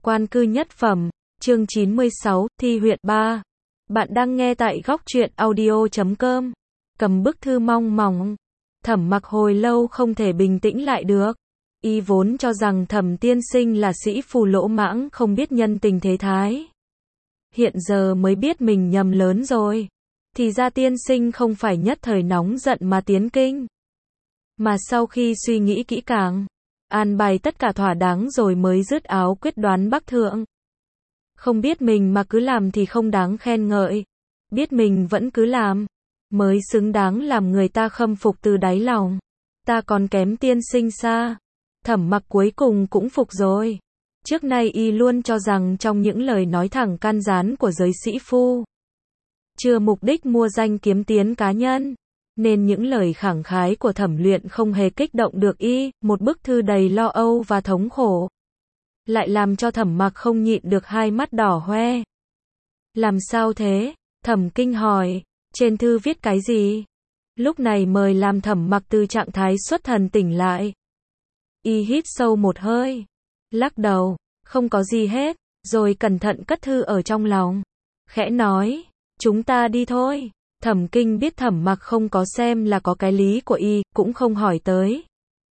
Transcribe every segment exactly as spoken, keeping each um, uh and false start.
Quan cư nhất phẩm, chương chín mươi sáu, thi huyện ba. Bạn đang nghe tại góc truyện audio chấm com. Cầm bức thư mong mỏng. Thẩm Mặc hồi lâu không thể bình tĩnh lại được. Y vốn cho rằng Thẩm tiên sinh là sĩ phù lỗ mãng không biết nhân tình thế thái. Hiện giờ mới biết mình nhầm lớn rồi. Thì ra tiên sinh không phải nhất thời nóng giận mà tiến kinh. Mà sau khi suy nghĩ kỹ càng, an bài tất cả thỏa đáng rồi mới dứt áo quyết đoán bắc thượng. Không biết mình mà cứ làm thì không đáng khen ngợi. Biết mình vẫn cứ làm, mới xứng đáng làm người ta khâm phục từ đáy lòng. Ta còn kém tiên sinh xa. Thẩm Mặc cuối cùng cũng phục rồi. Trước nay y luôn cho rằng trong những lời nói thẳng can gián của giới sĩ phu, chưa mục đích mua danh kiếm tiến cá nhân, nên những lời khẳng khái của Thẩm Luyện không hề kích động được y. Một bức thư đầy lo âu và thống khổ lại làm cho Thẩm Mặc không nhịn được hai mắt đỏ hoe. Làm sao thế? Thẩm Kinh hỏi. Trên thư viết cái gì? Lúc này mời làm Thẩm Mặc từ trạng thái xuất thần tỉnh lại. Y hít sâu một hơi, lắc đầu, không có gì hết, rồi cẩn thận cất thư ở trong lòng, khẽ nói, chúng ta đi thôi. Thẩm Kinh biết Thẩm Mặc không có xem là có cái lý của y, cũng không hỏi tới.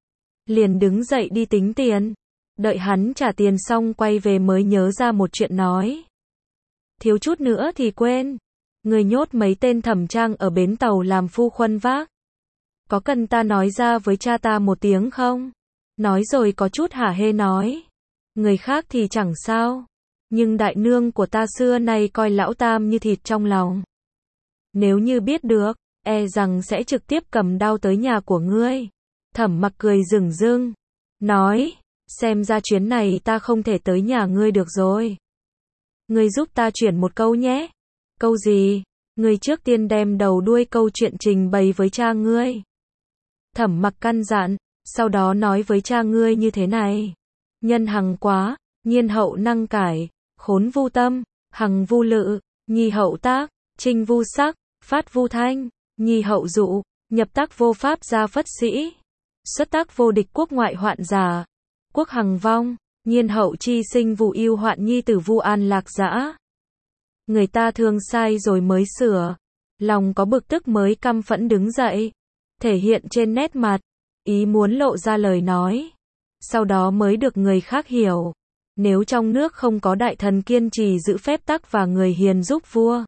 Liền đứng dậy đi tính tiền. Đợi hắn trả tiền xong quay về mới nhớ ra một chuyện nói. Thiếu chút nữa thì quên. Người nhốt mấy tên thẩm trang ở bến tàu làm phu khuân vác. Có cần ta nói ra với cha ta một tiếng không? Nói rồi có chút hả hê nói. Người khác thì chẳng sao. Nhưng đại nương của ta xưa nay coi lão tam như thịt trong lòng. Nếu như biết được, e rằng sẽ trực tiếp cầm đao tới nhà của ngươi. Thẩm Mặc cười rừng rưng, nói, xem ra chuyến này ta không thể tới nhà ngươi được rồi. Ngươi giúp ta chuyển một câu nhé. Câu gì? Ngươi trước tiên đem đầu đuôi câu chuyện trình bày với cha ngươi. Thẩm Mặc căn dặn, sau đó nói với cha ngươi như thế này. Nhân hằng quá, nhiên hậu năng cải, khốn vu tâm, hằng vu lự, nhi hậu tác, trinh vu sắc, phát vu thanh, nhi hậu dụ, nhập tác vô pháp gia phất sĩ, xuất tác vô địch quốc ngoại hoạn giả, quốc hằng vong, nhiên hậu chi sinh vụ yêu hoạn nhi tử vu an lạc dã. Người ta thường sai rồi mới sửa, lòng có bực tức mới căm phẫn đứng dậy, thể hiện trên nét mặt, ý muốn lộ ra lời nói, sau đó mới được người khác hiểu. Nếu trong nước không có đại thần kiên trì giữ phép tắc và người hiền giúp vua,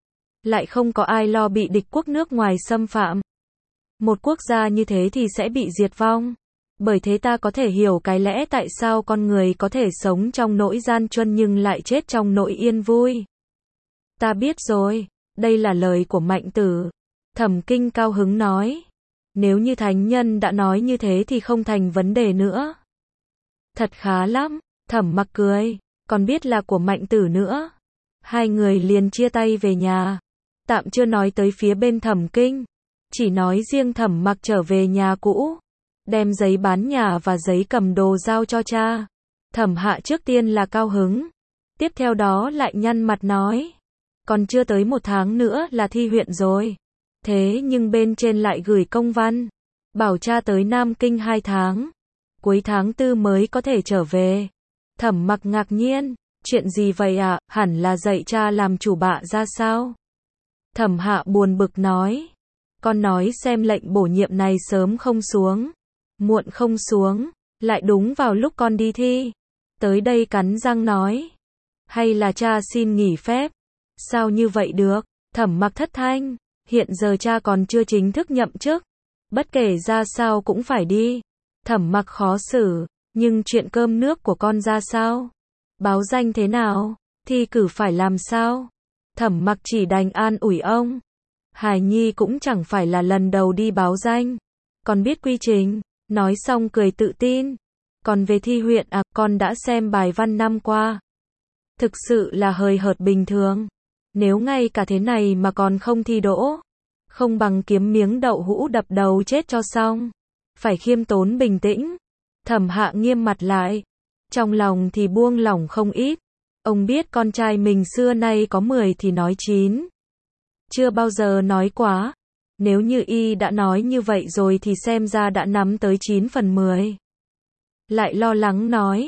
lại không có ai lo bị địch quốc nước ngoài xâm phạm, một quốc gia như thế thì sẽ bị diệt vong. Bởi thế ta có thể hiểu cái lẽ tại sao con người có thể sống trong nỗi gian truân nhưng lại chết trong nỗi yên vui. Ta biết rồi, đây là lời của Mạnh Tử. Thẩm Kinh cao hứng nói. Nếu như thánh nhân đã nói như thế thì không thành vấn đề nữa. Thật khá lắm. Thẩm Mặc cười, còn biết là của Mạnh Tử nữa. Hai người liền chia tay về nhà. Tạm chưa nói tới phía bên Thẩm Kinh, chỉ nói riêng Thẩm Mặc trở về nhà cũ, đem giấy bán nhà và giấy cầm đồ giao cho cha. Thẩm Hạ trước tiên là cao hứng, tiếp theo đó lại nhăn mặt nói, còn chưa tới một tháng nữa là thi huyện rồi. Thế nhưng bên trên lại gửi công văn, bảo cha tới Nam Kinh hai tháng, cuối tháng tư mới có thể trở về. Thẩm Mặc ngạc nhiên, chuyện gì vậy ạ? À? Hẳn là dạy cha làm chủ bạ ra sao? Thẩm Hạ buồn bực nói, con nói xem lệnh bổ nhiệm này sớm không xuống, muộn không xuống, lại đúng vào lúc con đi thi. Tới đây cắn răng nói, hay là cha xin nghỉ phép? Sao như vậy được? Thẩm Mặc thất thanh, hiện giờ cha còn chưa chính thức nhậm chức, bất kể ra sao cũng phải đi. Thẩm Mặc khó xử, nhưng chuyện cơm nước của con ra sao? Báo danh thế nào? Thi cử phải làm sao? Thẩm Mặc chỉ đành an ủi ông. Hải Nhi cũng chẳng phải là lần đầu đi báo danh, con biết quy trình. Nói xong cười tự tin. Còn về thi huyện à, con đã xem bài văn năm qua. Thực sự là hời hợt bình thường. Nếu ngay cả thế này mà còn không thi đỗ, không bằng kiếm miếng đậu hũ đập đầu chết cho xong. Phải khiêm tốn bình tĩnh. Thẩm Hạ nghiêm mặt lại, trong lòng thì buông lỏng không ít. Ông biết con trai mình xưa nay có mười thì nói chín, chưa bao giờ nói quá. Nếu như y đã nói như vậy rồi thì xem ra đã nắm tới chín phần mười. Lại lo lắng nói,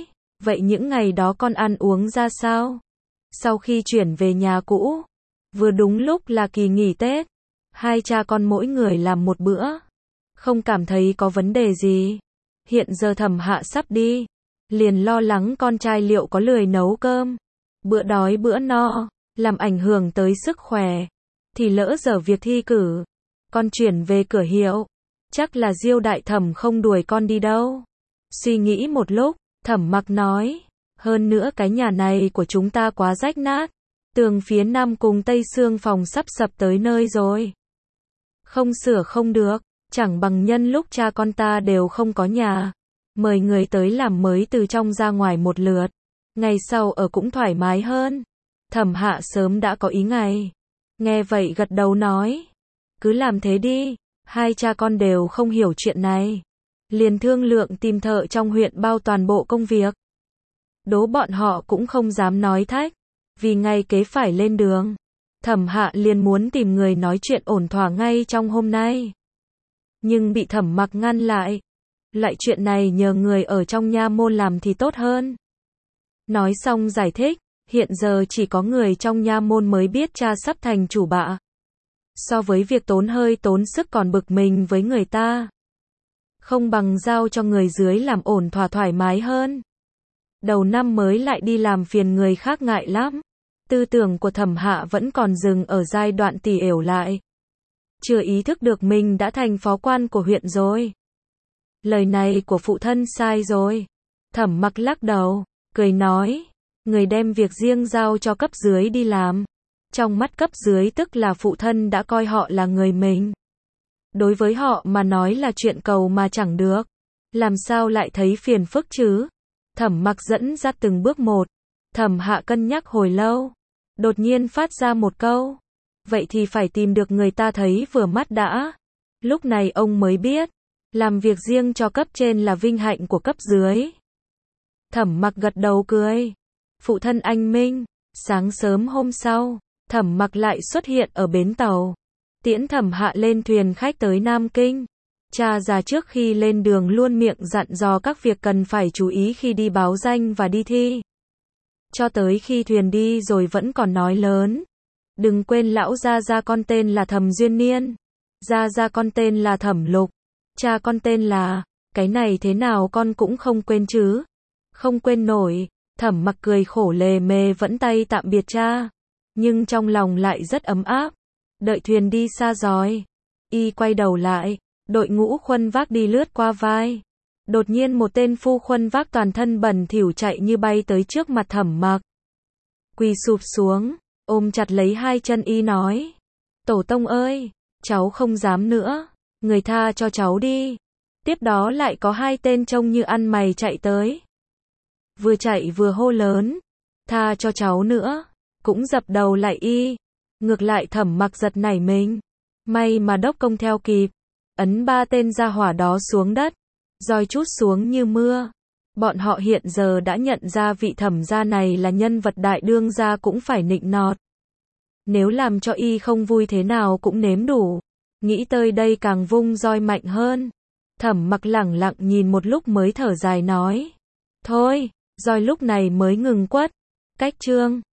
Vậy những ngày đó con ăn uống ra sao? Sau khi chuyển về nhà cũ, vừa đúng lúc là kỳ nghỉ Tết, hai cha con mỗi người làm một bữa, không cảm thấy có vấn đề gì. Hiện giờ Thẩm Hạ sắp đi, liền lo lắng con trai liệu có lười nấu cơm, bữa đói bữa no, làm ảnh hưởng tới sức khỏe, thì lỡ dở việc thi cử, con chuyển về cửa hiệu, chắc là Diêu đại thẩm không đuổi con đi đâu. Suy nghĩ một lúc, Thẩm Mặc nói, hơn nữa cái nhà này của chúng ta quá rách nát, tường phía nam cùng tây xương phòng sắp sập tới nơi rồi. Không sửa không được, chẳng bằng nhân lúc cha con ta đều không có nhà, mời người tới làm mới từ trong ra ngoài một lượt, ngày sau ở cũng thoải mái hơn. Thẩm Hạ sớm đã có ý ngày. Nghe vậy gật đầu nói, cứ làm thế đi. Hai cha con đều không hiểu chuyện này, liền thương lượng tìm thợ trong huyện bao toàn bộ công việc. Đố bọn họ cũng không dám nói thách, vì ngay kế phải lên đường. Thẩm Hạ liền muốn tìm người nói chuyện ổn thỏa ngay trong hôm nay, nhưng bị Thẩm Mặc ngăn lại. Lại chuyện này nhờ người ở trong nha môn làm thì tốt hơn. Nói xong giải thích, hiện giờ chỉ có người trong nha môn mới biết cha sắp thành chủ bạ. So với việc tốn hơi tốn sức còn bực mình với người ta, không bằng giao cho người dưới làm ổn thỏa thoải mái hơn. Đầu năm mới lại đi làm phiền người khác ngại lắm. Tư tưởng của Thẩm Hạ vẫn còn dừng ở giai đoạn tỉ ểu lại, chưa ý thức được mình đã thành phó quan của huyện rồi. Lời này của phụ thân sai rồi. Thẩm Mặc lắc đầu, cười nói, người đem việc riêng giao cho cấp dưới đi làm. Trong mắt cấp dưới tức là phụ thân đã coi họ là người mình. Đối với họ mà nói là chuyện cầu mà chẳng được, làm sao lại thấy phiền phức chứ? Thẩm Mặc dẫn dắt từng bước một. Thẩm Hạ cân nhắc hồi lâu, đột nhiên phát ra một câu, vậy thì phải tìm được người ta thấy vừa mắt đã. Lúc này ông mới biết, làm việc riêng cho cấp trên là vinh hạnh của cấp dưới. Thẩm Mặc gật đầu cười, phụ thân anh minh. Sáng sớm hôm sau, Thẩm Mặc lại xuất hiện ở bến tàu, tiễn Thẩm Hạ lên thuyền khách tới Nam Kinh. Cha già trước khi lên đường luôn miệng dặn dò các việc cần phải chú ý khi đi báo danh và đi thi. Cho tới khi thuyền đi rồi vẫn còn nói lớn, đừng quên lão gia gia con tên là Thẩm Duyên Niên, gia gia con tên là Thẩm Lục, cha con tên là, cái này thế nào con cũng không quên chứ? Không quên nổi. Thẩm Mặc cười khổ lề mề vẫn tay tạm biệt cha, nhưng trong lòng lại rất ấm áp. Đợi thuyền đi xa rồi, y quay đầu lại, đội ngũ khuân vác đi lướt qua vai. Đột nhiên một tên phu khuân vác toàn thân bẩn thỉu chạy như bay tới trước mặt Thẩm Mặc. Quỳ sụp xuống, ôm chặt lấy hai chân y nói, tổ tông ơi, cháu không dám nữa, người tha cho cháu đi. Tiếp đó lại có hai tên trông như ăn mày chạy tới, vừa chạy vừa hô lớn, tha cho cháu nữa, cũng dập đầu lại y. Ngược lại Thẩm Mặc giật nảy mình, may mà đốc công theo kịp, ấn ba tên gia hỏa đó xuống đất, roi trút xuống như mưa. Bọn họ hiện giờ đã nhận ra vị Thẩm gia này là nhân vật đại đương gia cũng phải nịnh nọt. Nếu làm cho y không vui thế nào cũng nếm đủ. Nghĩ tới đây càng vung roi mạnh hơn. Thẩm Mặc lẳng lặng nhìn một lúc mới thở dài nói, thôi, roi lúc này mới ngừng quất. Cách chương